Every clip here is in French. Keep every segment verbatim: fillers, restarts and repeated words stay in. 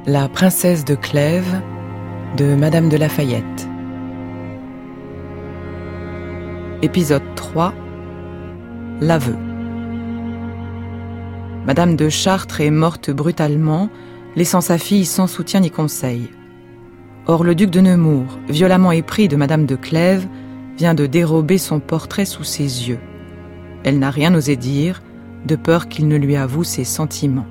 La princesse de Clèves de Madame de Lafayette. Épisode trois. L'aveu. Madame de Chartres est morte brutalement, laissant sa fille sans soutien ni conseil. Or le duc de Nemours, violemment épris de Madame de Clèves, vient de dérober son portrait sous ses yeux. Elle n'a rien osé dire, de peur qu'il ne lui avoue ses sentiments.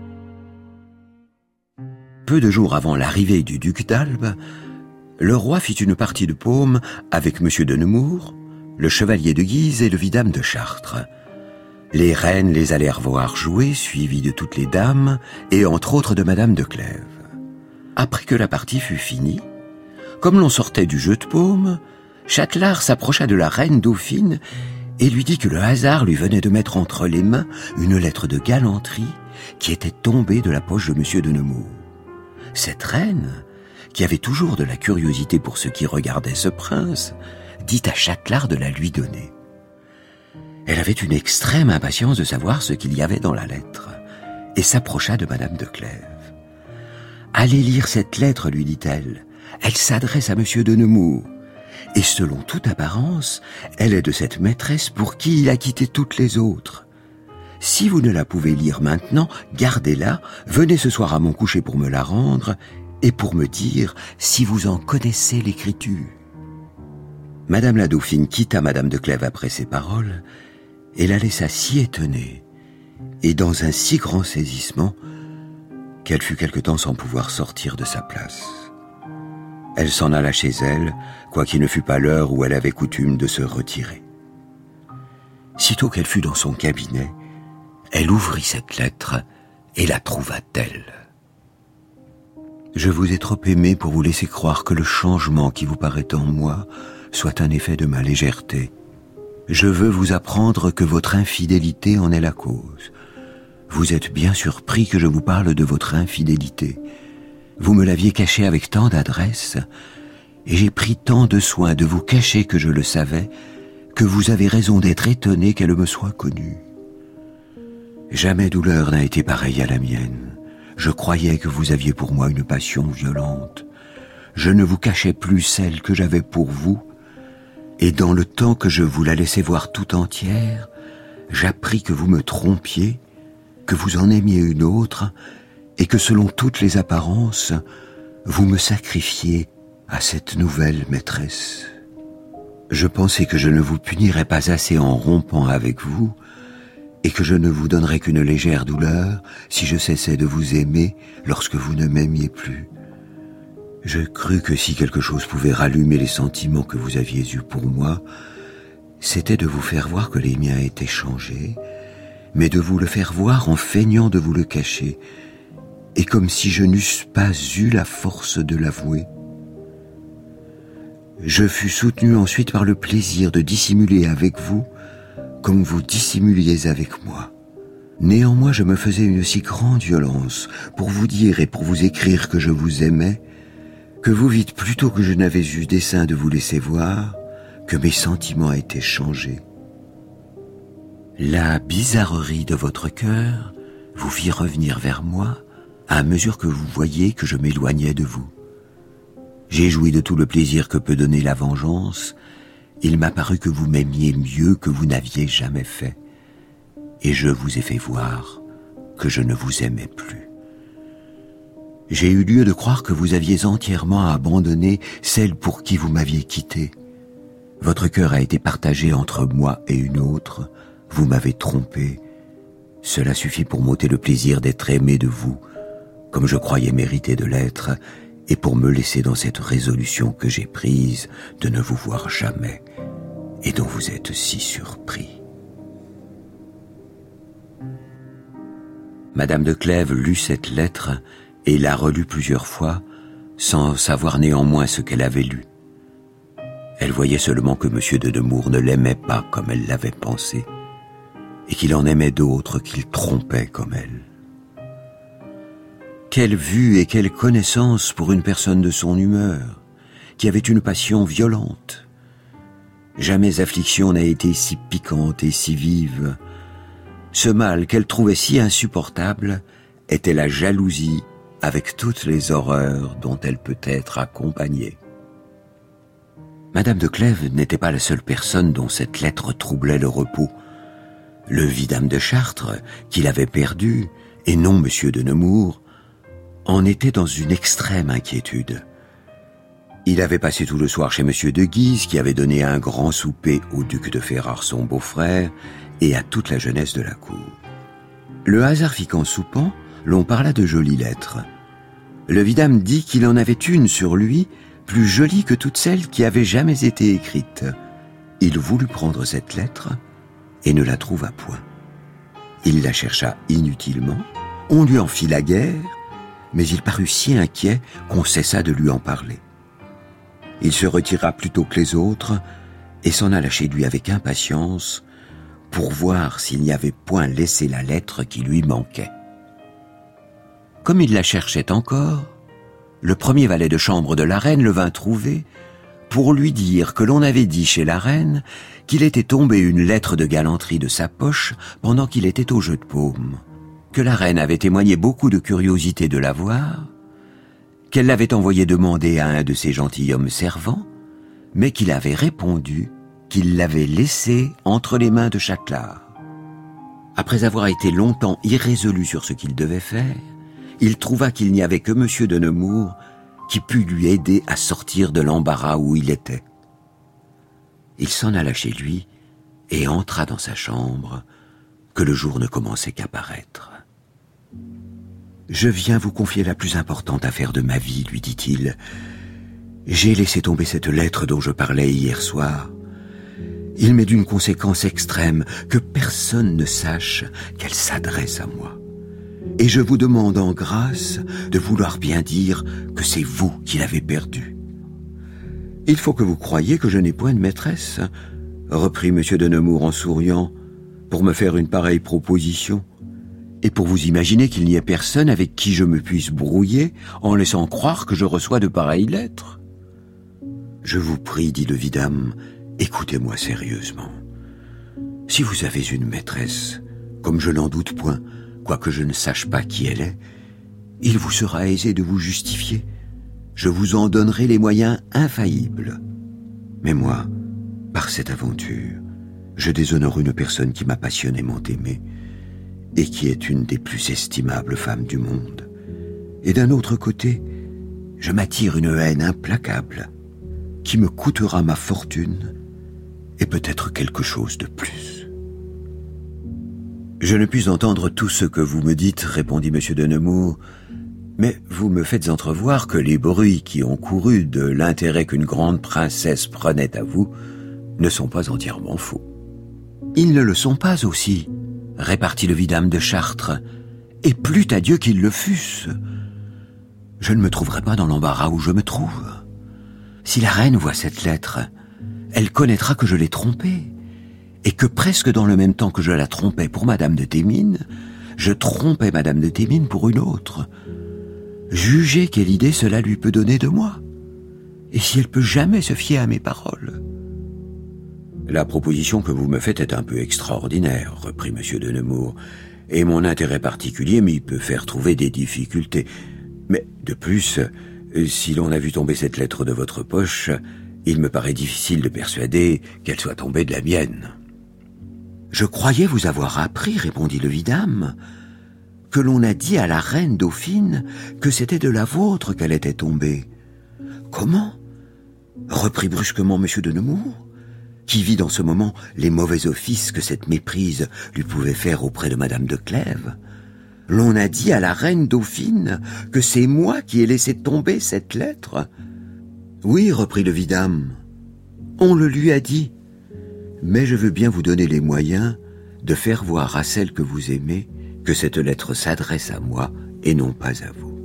Peu de jours avant l'arrivée du duc d'Albe, le roi fit une partie de paume avec monsieur de Nemours, le chevalier de Guise et le vidame de Chartres. Les reines les allèrent voir jouer, suivies de toutes les dames, et entre autres de Madame de Clèves. Après que la partie fut finie, comme l'on sortait du jeu de paume, Châtelard s'approcha de la reine dauphine et lui dit que le hasard lui venait de mettre entre les mains une lettre de galanterie qui était tombée de la poche de monsieur de Nemours. Cette reine, qui avait toujours de la curiosité pour ce qui regardait ce prince, dit à Châtelard de la lui donner. Elle avait une extrême impatience de savoir ce qu'il y avait dans la lettre, et s'approcha de Madame de Clèves. « Allez lire cette lettre, lui dit-elle. Elle s'adresse à monsieur de Nemours, et selon toute apparence, elle est de cette maîtresse pour qui il a quitté toutes les autres. Si vous ne la pouvez lire maintenant, gardez-la, venez ce soir à mon coucher pour me la rendre, et pour me dire si vous en connaissez l'écriture. » Madame la Dauphine quitta Madame de Clèves après ces paroles, et la laissa si étonnée, et dans un si grand saisissement, qu'elle fut quelque temps sans pouvoir sortir de sa place. Elle s'en alla chez elle, quoiqu'il ne fût pas l'heure où elle avait coutume de se retirer. Sitôt qu'elle fut dans son cabinet, elle ouvrit cette lettre et la trouva telle. « Je vous ai trop aimé pour vous laisser croire que le changement qui vous paraît en moi soit un effet de ma légèreté. Je veux vous apprendre que votre infidélité en est la cause. Vous êtes bien surpris que je vous parle de votre infidélité. Vous me l'aviez cachée avec tant d'adresse, et j'ai pris tant de soin de vous cacher que je le savais, que vous avez raison d'être étonné qu'elle me soit connue. Jamais douleur n'a été pareille à la mienne. Je croyais que vous aviez pour moi une passion violente. Je ne vous cachais plus celle que j'avais pour vous, et dans le temps que je vous la laissais voir tout entière, j'appris que vous me trompiez, que vous en aimiez une autre, et que selon toutes les apparences, vous me sacrifiez à cette nouvelle maîtresse. Je pensais que je ne vous punirais pas assez en rompant avec vous, et que je ne vous donnerais qu'une légère douleur si je cessais de vous aimer lorsque vous ne m'aimiez plus. Je crus que si quelque chose pouvait rallumer les sentiments que vous aviez eus pour moi, c'était de vous faire voir que les miens étaient changés, mais de vous le faire voir en feignant de vous le cacher, et comme si je n'eusse pas eu la force de l'avouer. Je fus soutenu ensuite par le plaisir de dissimuler avec vous comme vous dissimuliez avec moi. Néanmoins, je me faisais une si grande violence pour vous dire et pour vous écrire que je vous aimais, que vous vîtes plutôt que je n'avais eu dessein de vous laisser voir, que mes sentiments étaient changés. La bizarrerie de votre cœur vous fit revenir vers moi à mesure que vous voyiez que je m'éloignais de vous. J'ai joui de tout le plaisir que peut donner la vengeance. Il m'a paru que vous m'aimiez mieux que vous n'aviez jamais fait, et je vous ai fait voir que je ne vous aimais plus. J'ai eu lieu de croire que vous aviez entièrement abandonné celle pour qui vous m'aviez quitté. Votre cœur a été partagé entre moi et une autre, vous m'avez trompé. Cela suffit pour m'ôter le plaisir d'être aimé de vous, comme je croyais mériter de l'être, et pour me laisser dans cette résolution que j'ai prise de ne vous voir jamais, et dont vous êtes si surpris. » Madame de Clèves lut cette lettre et la relut plusieurs fois, sans savoir néanmoins ce qu'elle avait lu. Elle voyait seulement que monsieur de Nemours ne l'aimait pas comme elle l'avait pensé, et qu'il en aimait d'autres qu'il trompait comme elle. Quelle vue et quelle connaissance pour une personne de son humeur, qui avait une passion violente. Jamais affliction n'a été si piquante et si vive. Ce mal qu'elle trouvait si insupportable était la jalousie avec toutes les horreurs dont elle peut être accompagnée. Madame de Clèves n'était pas la seule personne dont cette lettre troublait le repos. Le vidame de Chartres, qui l'avait perdu, et non monsieur de Nemours, en était dans une extrême inquiétude. Il avait passé tout le soir chez monsieur de Guise, qui avait donné un grand souper au duc de Ferrare, son beau-frère, et à toute la jeunesse de la cour. Le hasard fit qu'en soupant, l'on parla de jolies lettres. Le vidame dit qu'il en avait une sur lui, plus jolie que toutes celles qui avaient jamais été écrites. Il voulut prendre cette lettre et ne la trouva point. Il la chercha inutilement, on lui en fit la guerre, mais il parut si inquiet qu'on cessa de lui en parler. Il se retira plus tôt que les autres et s'en alla chez lui avec impatience pour voir s'il n'y avait point laissé la lettre qui lui manquait. Comme il la cherchait encore, le premier valet de chambre de la reine le vint trouver pour lui dire que l'on avait dit chez la reine qu'il était tombé une lettre de galanterie de sa poche pendant qu'il était au jeu de paume, que la reine avait témoigné beaucoup de curiosité de la voir, qu'elle l'avait envoyé demander à un de ses gentilshommes servants, mais qu'il avait répondu qu'il l'avait laissée entre les mains de Châtelard. Après avoir été longtemps irrésolu sur ce qu'il devait faire, il trouva qu'il n'y avait que monsieur de Nemours qui pût lui aider à sortir de l'embarras où il était. Il s'en alla chez lui et entra dans sa chambre, que le jour ne commençait qu'à paraître. « Je viens vous confier la plus importante affaire de ma vie, lui dit-il. J'ai laissé tomber cette lettre dont je parlais hier soir. Il m'est d'une conséquence extrême que personne ne sache qu'elle s'adresse à moi. Et je vous demande en grâce de vouloir bien dire que c'est vous qui l'avez perdue. Il faut que vous croyiez que je n'ai point de maîtresse, reprit monsieur de Nemours en souriant, pour me faire une pareille proposition, et pour vous imaginer qu'il n'y ait personne avec qui je me puisse brouiller en laissant croire que je reçois de pareilles lettres. Je vous prie, dit le vidame, écoutez-moi sérieusement. Si vous avez une maîtresse, comme je n'en doute point, quoique je ne sache pas qui elle est, il vous sera aisé de vous justifier. Je vous en donnerai les moyens infaillibles. Mais moi, par cette aventure, je déshonore une personne qui m'a passionnément aimé et qui est une des plus estimables femmes du monde. Et d'un autre côté, je m'attire une haine implacable qui me coûtera ma fortune et peut-être quelque chose de plus. Je ne puis entendre tout ce que vous me dites, répondit monsieur de Nemours, mais vous me faites entrevoir que les bruits qui ont couru de l'intérêt qu'une grande princesse prenait à vous ne sont pas entièrement faux. Ils ne le sont pas aussi, répartit le vidame de Chartres, et plût à Dieu qu'ils le fussent. Je ne me trouverai pas dans l'embarras où je me trouve. Si la reine voit cette lettre, elle connaîtra que je l'ai trompée, et que presque dans le même temps que je la trompais pour madame de Thémines, je trompais madame de Thémines pour une autre. Jugez quelle idée cela lui peut donner de moi, et si elle peut jamais se fier à mes paroles. La proposition que vous me faites est un peu extraordinaire, reprit monsieur de Nemours, et mon intérêt particulier m'y peut faire trouver des difficultés. Mais de plus, si l'on a vu tomber cette lettre de votre poche, il me paraît difficile de persuader qu'elle soit tombée de la mienne. Je croyais vous avoir appris, répondit le vidame, que l'on a dit à la reine Dauphine que c'était de la vôtre qu'elle était tombée. Comment? Reprit brusquement monsieur de Nemours, qui vit dans ce moment les mauvais offices que cette méprise lui pouvait faire auprès de madame de Clèves. L'on a dit à la reine Dauphine que c'est moi qui ai laissé tomber cette lettre. Oui, reprit le vidame, on le lui a dit, mais je veux bien vous donner les moyens de faire voir à celle que vous aimez que cette lettre s'adresse à moi et non pas à vous.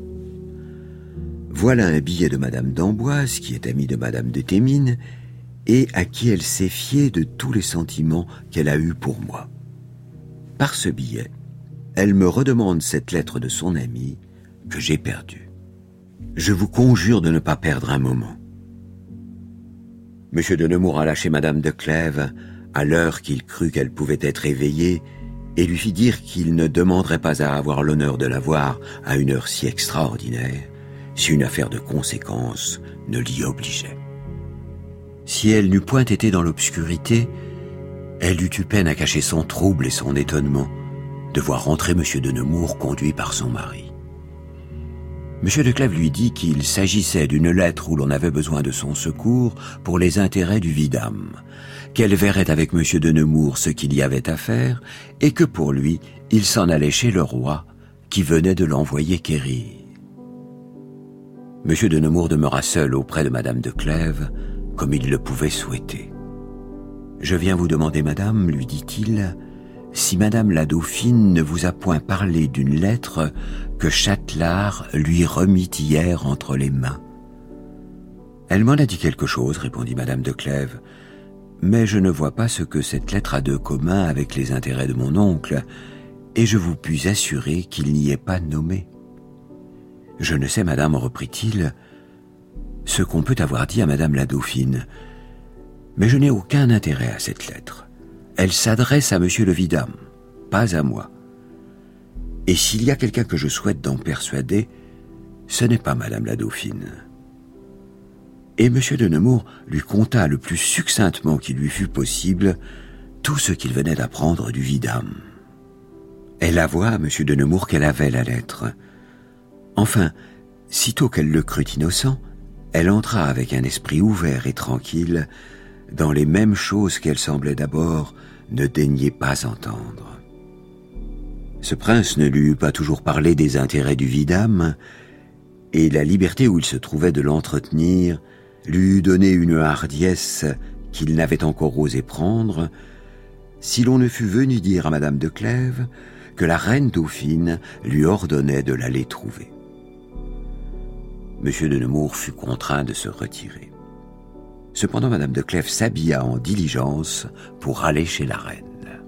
Voilà un billet de madame d'Amboise, qui est amie de madame de Thémines, et à qui elle s'est fiée de tous les sentiments qu'elle a eus pour moi. Par ce billet, elle me redemande cette lettre de son amie que j'ai perdue. Je vous conjure de ne pas perdre un moment. Monsieur de Nemours alla chez madame de Clèves à l'heure qu'il crut qu'elle pouvait être éveillée et lui fit dire qu'il ne demanderait pas à avoir l'honneur de la voir à une heure si extraordinaire, si une affaire de conséquence ne l'y obligeait. Si elle n'eût point été dans l'obscurité, elle eût eu peine à cacher son trouble et son étonnement de voir rentrer Monsieur de Nemours conduit par son mari. Monsieur de Clèves lui dit qu'il s'agissait d'une lettre où l'on avait besoin de son secours pour les intérêts du vidame, qu'elle verrait avec Monsieur de Nemours ce qu'il y avait à faire, et que pour lui, il s'en allait chez le roi, qui venait de l'envoyer quérir. Monsieur de Nemours demeura seul auprès de Madame de Clèves, comme il le pouvait souhaiter. « Je viens vous demander, madame, lui dit-il, si madame la dauphine ne vous a point parlé d'une lettre que Châtelard lui remit hier entre les mains. »« Elle m'en a dit quelque chose, répondit Madame de Clèves, mais je ne vois pas ce que cette lettre a de commun avec les intérêts de mon oncle, et je vous puis assurer qu'il n'y est pas nommé. »« Je ne sais, madame, reprit-il, ce qu'on peut avoir dit à madame la dauphine, mais je n'ai aucun intérêt à cette lettre. Elle s'adresse à monsieur le vidame, pas à moi. Et s'il y a quelqu'un que je souhaite d'en persuader, ce n'est pas madame la dauphine. » Et monsieur de Nemours lui conta le plus succinctement qu'il lui fut possible tout ce qu'il venait d'apprendre du vidame. Elle avoua à monsieur de Nemours qu'elle avait la lettre. Enfin, sitôt qu'elle le crut innocent, elle entra avec un esprit ouvert et tranquille dans les mêmes choses qu'elle semblait d'abord ne daigner pas entendre. Ce prince ne lui eut pas toujours parlé des intérêts du vidame, et la liberté où il se trouvait de l'entretenir lui eût donné une hardiesse qu'il n'avait encore osé prendre, si l'on ne fût venu dire à Madame de Clèves que la reine dauphine lui ordonnait de l'aller trouver. Monsieur de Nemours fut contraint de se retirer. Cependant, Madame de Clèves s'habilla en diligence pour aller chez la reine.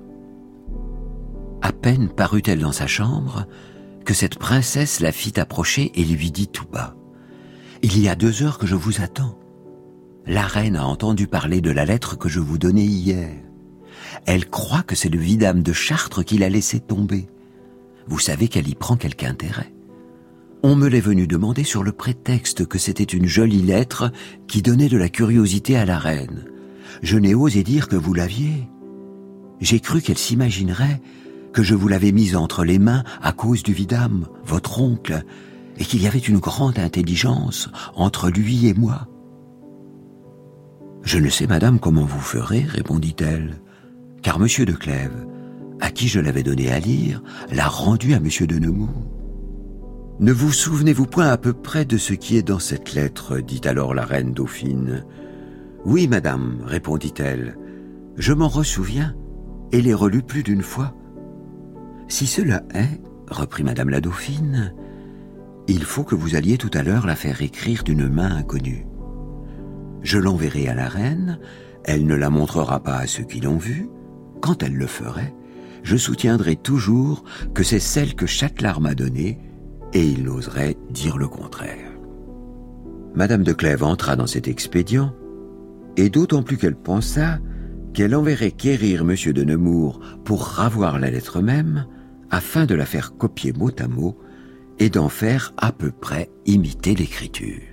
À peine parut-elle dans sa chambre que cette princesse la fit approcher et lui dit tout bas : « Il y a deux heures que je vous attends. La reine a entendu parler de la lettre que je vous donnai hier. Elle croit que c'est le vidame de Chartres qui l'a laissée tomber. Vous savez qu'elle y prend quelque intérêt. On me l'est venu demander sur le prétexte que c'était une jolie lettre qui donnait de la curiosité à la reine. Je n'ai osé dire que vous l'aviez. J'ai cru qu'elle s'imaginerait que je vous l'avais mise entre les mains à cause du vidame, votre oncle, et qu'il y avait une grande intelligence entre lui et moi. »« Je ne sais, madame, comment vous ferez, répondit-elle, car monsieur de Clèves, à qui je l'avais donné à lire, l'a rendu à monsieur de Nemours. »« Ne vous souvenez-vous point à peu près de ce qui est dans cette lettre, dit alors la reine dauphine. »« Oui, madame, répondit-elle, je m'en ressouviens et l'ai relu plus d'une fois. »« Si cela est, reprit madame la dauphine, il faut que vous alliez tout à l'heure la faire écrire d'une main inconnue. Je l'enverrai à la reine, elle ne la montrera pas à ceux qui l'ont vue. Quand elle le ferait, je soutiendrai toujours que c'est celle que Châtelard m'a donnée, et il n'oserait dire le contraire. » Madame de Clèves entra dans cet expédient, et d'autant plus qu'elle pensa qu'elle enverrait quérir monsieur de Nemours pour ravoir la lettre même, afin de la faire copier mot à mot, et d'en faire à peu près imiter l'écriture.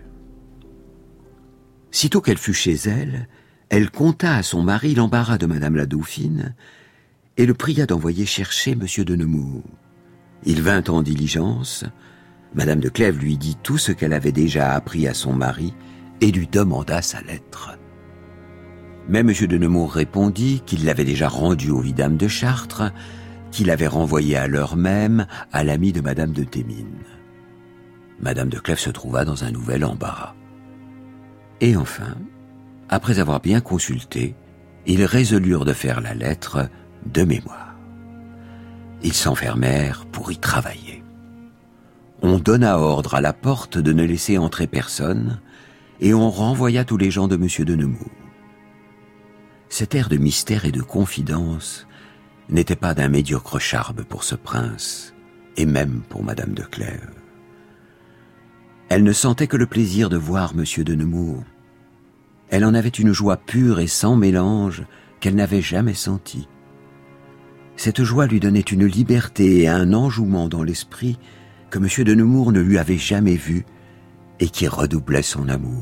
Sitôt qu'elle fut chez elle, elle conta à son mari l'embarras de madame la dauphine, et le pria d'envoyer chercher monsieur de Nemours. Il vint en diligence. Madame de Clèves lui dit tout ce qu'elle avait déjà appris à son mari et lui demanda sa lettre. Mais monsieur de Nemours répondit qu'il l'avait déjà rendue au vidame de Chartres, qu'il avait renvoyé à l'heure même à l'ami de madame de Thémines. Madame de Clèves se trouva dans un nouvel embarras. Et enfin, après avoir bien consulté, ils résolurent de faire la lettre de mémoire. Ils s'enfermèrent pour y travailler. On donna ordre à la porte de ne laisser entrer personne, et on renvoya tous les gens de monsieur de Nemours. Cet air de mystère et de confidence n'était pas d'un médiocre charme pour ce prince, et même pour madame de Clèves. Elle ne sentait que le plaisir de voir monsieur de Nemours. Elle en avait une joie pure et sans mélange qu'elle n'avait jamais sentie. Cette joie lui donnait une liberté et un enjouement dans l'esprit que M. de Nemours ne lui avait jamais vu et qui redoublait son amour.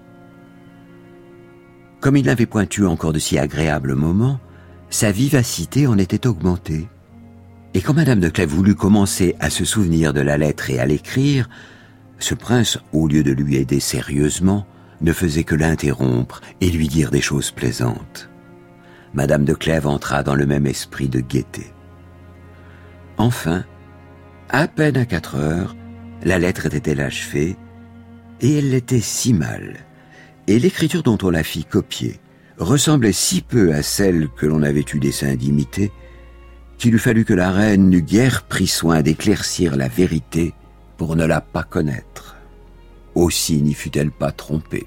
Comme il n'avait point eu encore de si agréables moments, sa vivacité en était augmentée. Et quand Madame de Clèves voulut commencer à se souvenir de la lettre et à l'écrire, ce prince, au lieu de lui aider sérieusement, ne faisait que l'interrompre et lui dire des choses plaisantes. Madame de Clèves entra dans le même esprit de gaieté. Enfin, à peine à quatre heures, la lettre était achevée, et elle l'était si mal, et l'écriture dont on la fit copier ressemblait si peu à celle que l'on avait eu dessein d'imiter, qu'il eût fallu que la reine n'eût guère pris soin d'éclaircir la vérité pour ne la pas connaître. Aussi n'y fut-elle pas trompée.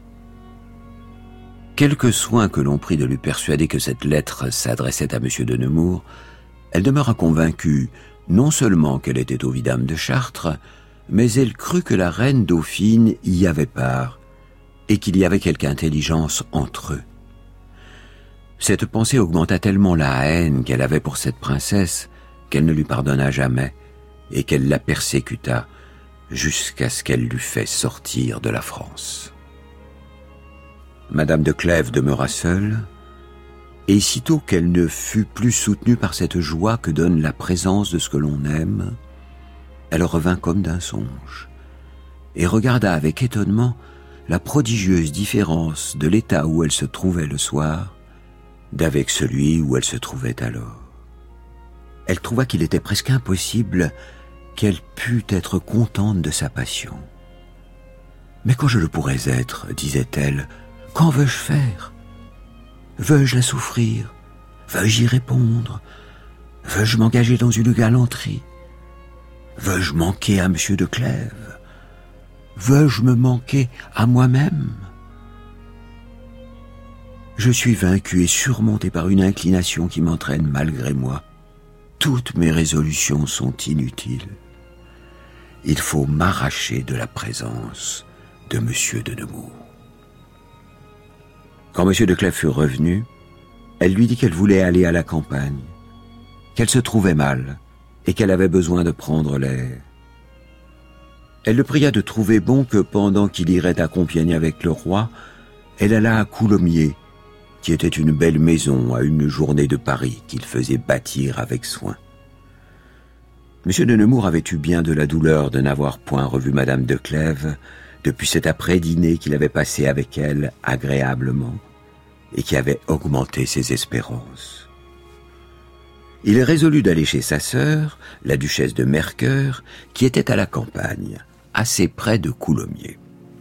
Quelque soin que l'on prit de lui persuader que cette lettre s'adressait à M. de Nemours, elle demeura convaincue non seulement qu'elle était au vidame de Chartres, mais elle crut que la reine dauphine y avait part, et qu'il y avait quelque intelligence entre eux. Cette pensée augmenta tellement la haine qu'elle avait pour cette princesse qu'elle ne lui pardonna jamais, et qu'elle la persécuta jusqu'à ce qu'elle l'eût fait sortir de la France. Madame de Clèves demeura seule, et sitôt qu'elle ne fut plus soutenue par cette joie que donne la présence de ce que l'on aime, elle revint comme d'un songe, et regarda avec étonnement la prodigieuse différence de l'état où elle se trouvait le soir d'avec celui où elle se trouvait alors. Elle trouva qu'il était presque impossible qu'elle pût être contente de sa passion. « Mais quand je le pourrais être, disait-elle, qu'en veux-je faire? Veux-je la souffrir? Veux-je y répondre? Veux-je m'engager dans une galanterie? Veux-je manquer à M. de Clèves? Veux-je me manquer à moi-même? Je suis vaincu et surmonté par une inclination qui m'entraîne malgré moi. Toutes mes résolutions sont inutiles. Il faut m'arracher de la présence de M. de Nemours. » Quand M. de Clèves fut revenu, elle lui dit qu'elle voulait aller à la campagne, qu'elle se trouvait mal et qu'elle avait besoin de prendre l'air. Elle le pria de trouver bon que pendant qu'il irait à Compiègne avec le roi, elle alla à Coulommiers, qui était une belle maison à une journée de Paris qu'il faisait bâtir avec soin. M. de Nemours avait eu bien de la douleur de n'avoir point revu Madame de Clèves depuis cet après-dîner qu'il avait passé avec elle agréablement et qui avait augmenté ses espérances. Il résolut d'aller chez sa sœur, la duchesse de Mercœur, qui était à la campagne, assez près de Coulommiers.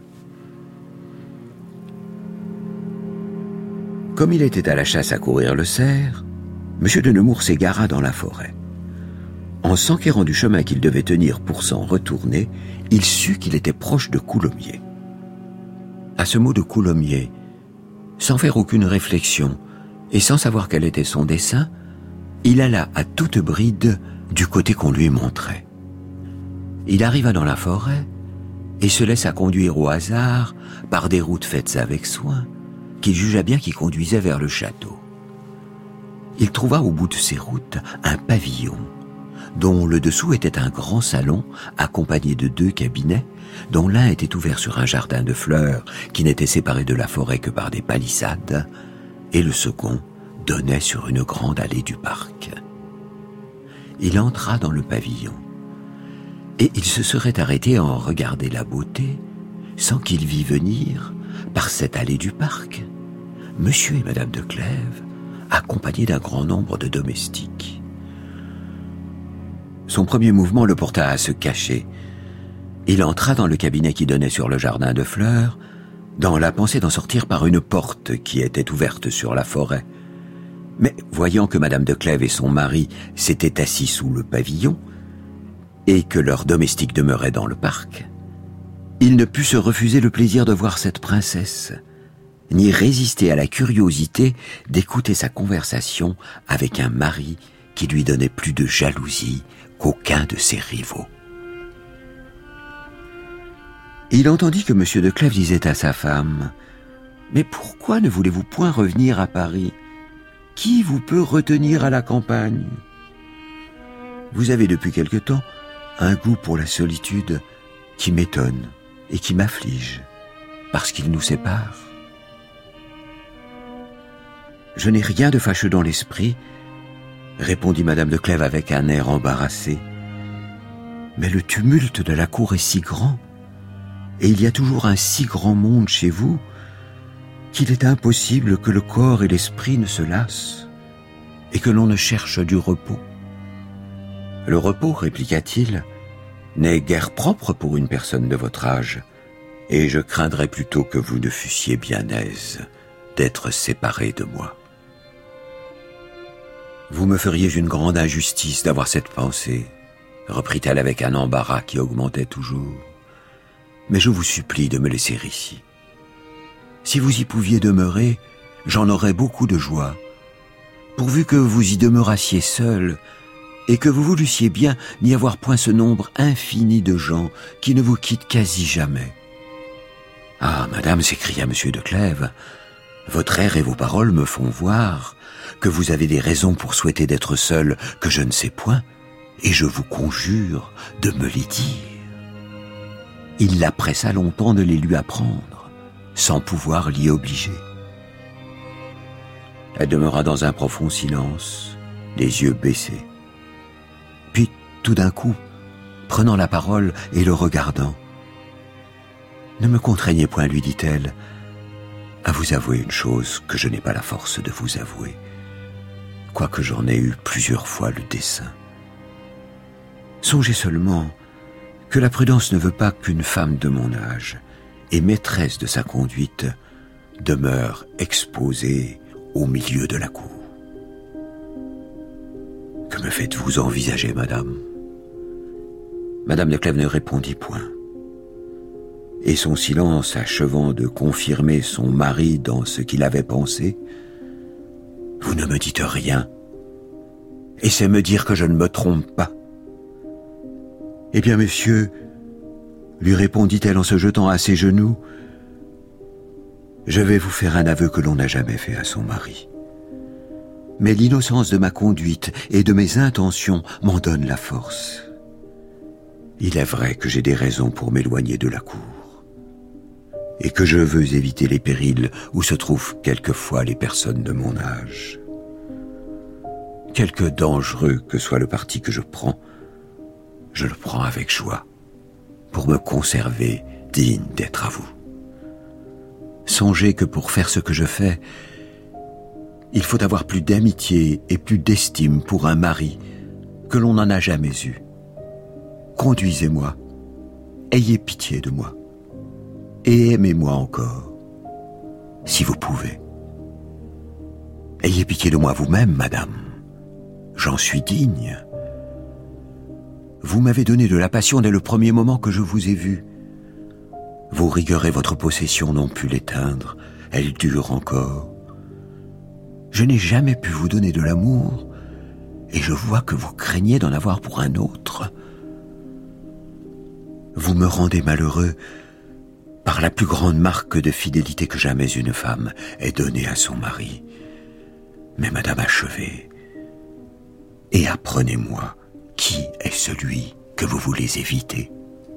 Comme il était à la chasse à courir le cerf, M. de Nemours s'égara dans la forêt. En s'enquérant du chemin qu'il devait tenir pour s'en retourner, il sut qu'il était proche de Coulommiers. À ce mot de Coulommiers, sans faire aucune réflexion et sans savoir quel était son dessein, il alla à toute bride du côté qu'on lui montrait. Il arriva dans la forêt et se laissa conduire au hasard par des routes faites avec soin, qu'il jugea bien qui conduisaient vers le château. Il trouva au bout de ces routes un pavillon, dont le dessous était un grand salon accompagné de deux cabinets, dont l'un était ouvert sur un jardin de fleurs qui n'était séparé de la forêt que par des palissades, et le second donnait sur une grande allée du parc. Il entra dans le pavillon, et il se serait arrêté à en regarder la beauté, sans qu'il vît venir, par cette allée du parc, Monsieur et Madame de Clèves, accompagnés d'un grand nombre de domestiques. Son premier mouvement le porta à se cacher. Il entra dans le cabinet qui donnait sur le jardin de fleurs, dans la pensée d'en sortir par une porte qui était ouverte sur la forêt. Mais voyant que Madame de Clèves et son mari s'étaient assis sous le pavillon, et que leurs domestiques demeuraient dans le parc, il ne put se refuser le plaisir de voir cette princesse, ni résister à la curiosité d'écouter sa conversation avec un mari qui lui donnait plus de jalousie qu'aucun de ses rivaux. Il entendit que M. de Clèves disait à sa femme « Mais pourquoi ne voulez-vous point revenir à Paris? Qui vous peut retenir à la campagne? Vous avez depuis quelque temps un goût pour la solitude qui m'étonne et qui m'afflige, parce qu'il nous sépare. Je n'ai rien de fâcheux dans l'esprit, répondit madame de Clèves avec un air embarrassé. Mais le tumulte de la cour est si grand, et il y a toujours un si grand monde chez vous, qu'il est impossible que le corps et l'esprit ne se lassent, et que l'on ne cherche du repos. Le repos, répliqua-t-il, n'est guère propre pour une personne de votre âge, et je craindrais plutôt que vous ne fussiez bien aise d'être séparé de moi. Vous me feriez une grande injustice d'avoir cette pensée, reprit-elle avec un embarras qui augmentait toujours. Mais je vous supplie de me laisser ici. Si vous y pouviez demeurer, j'en aurais beaucoup de joie, pourvu que vous y demeurassiez seul, et que vous voulussiez bien n'y avoir point ce nombre infini de gens qui ne vous quittent quasi jamais. Ah, madame, s'écria monsieur de Clèves, votre air et vos paroles me font voir que vous avez des raisons pour souhaiter d'être seul que je ne sais point, et je vous conjure de me les dire. Il la pressa longtemps de les lui apprendre, sans pouvoir l'y obliger. Elle demeura dans un profond silence, les yeux baissés. Puis, tout d'un coup, prenant la parole et le regardant, « Ne me contraignez point, lui dit-elle, à vous avouer une chose que je n'ai pas la force de vous avouer, quoique j'en ai eu plusieurs fois le dessein. Songez seulement que la prudence ne veut pas qu'une femme de mon âge et maîtresse de sa conduite demeure exposée au milieu de la cour. Que me faites-vous envisager, madame ?» Madame de Clèves ne répondit point. Et son silence achevant de confirmer son mari dans ce qu'il avait pensé, « Vous ne me dites rien, et c'est me dire que je ne me trompe pas. » « Eh bien, monsieur, lui répondit-elle en se jetant à ses genoux, je vais vous faire un aveu que l'on n'a jamais fait à son mari. Mais l'innocence de ma conduite et de mes intentions m'en donne la force. Il est vrai que j'ai des raisons pour m'éloigner de la cour, et que je veux éviter les périls où se trouvent quelquefois les personnes de mon âge. Quelque dangereux que soit le parti que je prends, je le prends avec joie, pour me conserver digne d'être à vous. Songez que pour faire ce que je fais, il faut avoir plus d'amitié et plus d'estime pour un mari que l'on n'en a jamais eu. Conduisez-moi, ayez pitié de moi, et aimez-moi encore, si vous pouvez. Ayez pitié de moi vous-même, madame, j'en suis digne. Vous m'avez donné de la passion dès le premier moment que je vous ai vu. Vos rigueurs et votre possession n'ont pu l'éteindre, elles durent encore. Je n'ai jamais pu vous donner de l'amour, et je vois que vous craignez d'en avoir pour un autre. Vous me rendez malheureux par la plus grande marque de fidélité que jamais une femme ait donnée à son mari. Mais madame, achevez, et apprenez-moi qui est celui que vous voulez éviter.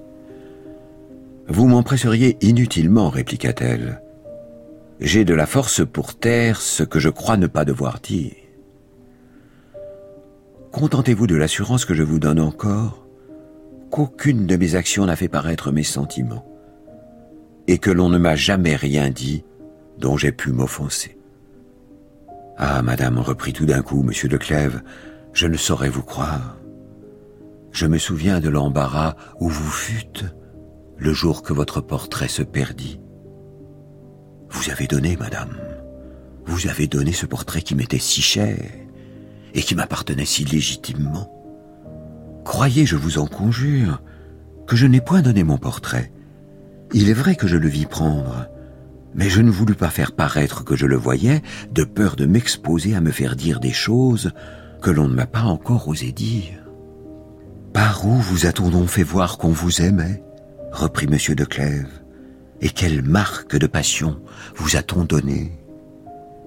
Vous m'empresseriez inutilement, répliqua-t-elle. J'ai de la force pour taire ce que je crois ne pas devoir dire. Contentez-vous de l'assurance que je vous donne encore qu'aucune de mes actions n'a fait paraître mes sentiments, et que l'on ne m'a jamais rien dit dont j'ai pu m'offenser. Ah, madame, reprit tout d'un coup monsieur de Clèves, je ne saurais vous croire. Je me souviens de l'embarras où vous fûtes le jour que votre portrait se perdit. Vous avez donné, madame, vous avez donné ce portrait qui m'était si cher et qui m'appartenait si légitimement. Croyez, je vous en conjure, que je n'ai point donné mon portrait. Il est vrai que je le vis prendre, mais je ne voulus pas faire paraître que je le voyais, de peur de m'exposer à me faire dire des choses que l'on ne m'a pas encore osé dire. Par où vous a-t-on donc fait voir qu'on vous aimait, reprit monsieur de Clèves, et quelle marque de passion vous a-t-on donné?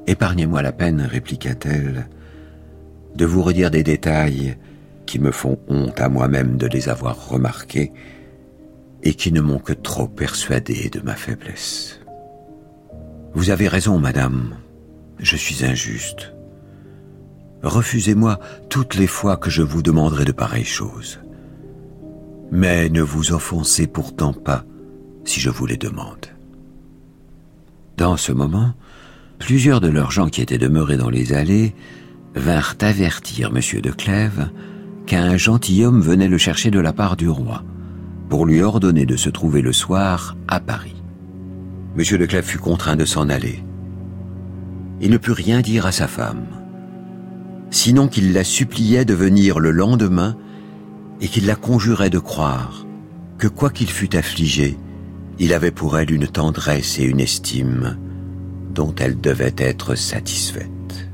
« Épargnez-moi la peine, répliqua-t-elle, de vous redire des détails qui me font honte à moi-même de les avoir remarqués et qui ne m'ont que trop persuadé de ma faiblesse. Vous avez raison, madame, je suis injuste. Refusez-moi toutes les fois que je vous demanderai de pareilles choses. Mais ne vous offensez pourtant pas si je vous les demande. » Dans ce moment, plusieurs de leurs gens qui étaient demeurés dans les allées vinrent avertir M. de Clèves qu'un gentilhomme venait le chercher de la part du roi, pour lui ordonner de se trouver le soir à Paris. M. de Clèves fut contraint de s'en aller. Il ne put rien dire à sa femme, sinon qu'il la suppliait de venir le lendemain et qu'il la conjurait de croire que, quoi qu'il fût affligé, il avait pour elle une tendresse et une estime dont elle devait être satisfaite.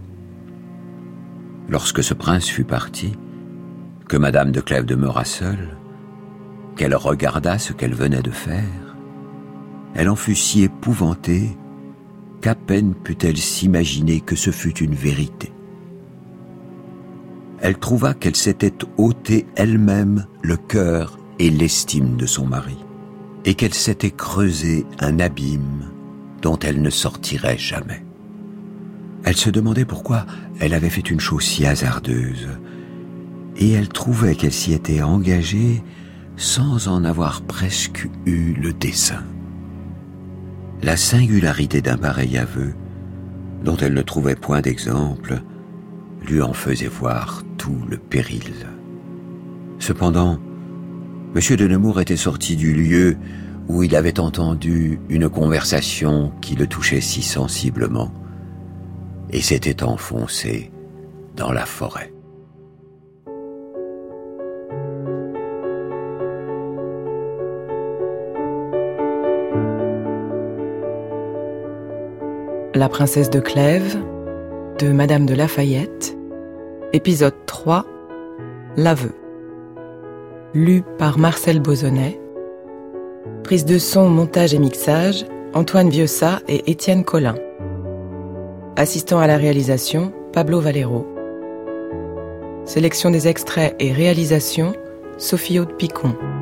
Lorsque ce prince fut parti, que madame de Clèves demeura seule, qu'elle regarda ce qu'elle venait de faire, elle en fut si épouvantée qu'à peine put-elle s'imaginer que ce fût une vérité. Elle trouva qu'elle s'était ôté elle-même le cœur et l'estime de son mari, et qu'elle s'était creusé un abîme dont elle ne sortirait jamais. Elle se demandait pourquoi elle avait fait une chose si hasardeuse, et elle trouvait qu'elle s'y était engagée sans en avoir presque eu le dessein. La singularité d'un pareil aveu, dont elle ne trouvait point d'exemple, lui en faisait voir tout le péril. Cependant, M. de Nemours était sorti du lieu où il avait entendu une conversation qui le touchait si sensiblement, et s'était enfoncé dans la forêt. La princesse de Clèves, de Madame de Lafayette, épisode trois, l'aveu. Lu par Marcel Bozonnet. Prise de son, montage et mixage, Antoine Vieussat et Étienne Collin. Assistant à la réalisation, Pablo Valero. Sélection des extraits et réalisation, Sophie Aude Picon.